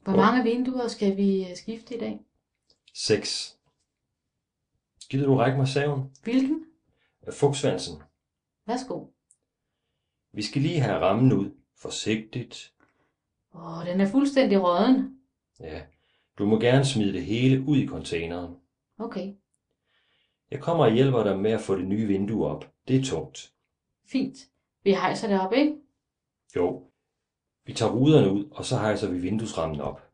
Hvor mange vinduer skal vi skifte i dag? 6. Gider du række mig saven? Hvilken? Fugtsvansen. Værsgo. Vi skal lige have rammen ud. Forsigtigt. Den er fuldstændig rådden. Ja, du må gerne smide det hele ud i containeren. Okay, Jeg kommer og hjælper dig med at få det nye vindue op. Det er tungt. fint. Vi hejser det op, ikke? Jo, vi tager ruderne ud, og så hejser vi vinduesrammen op.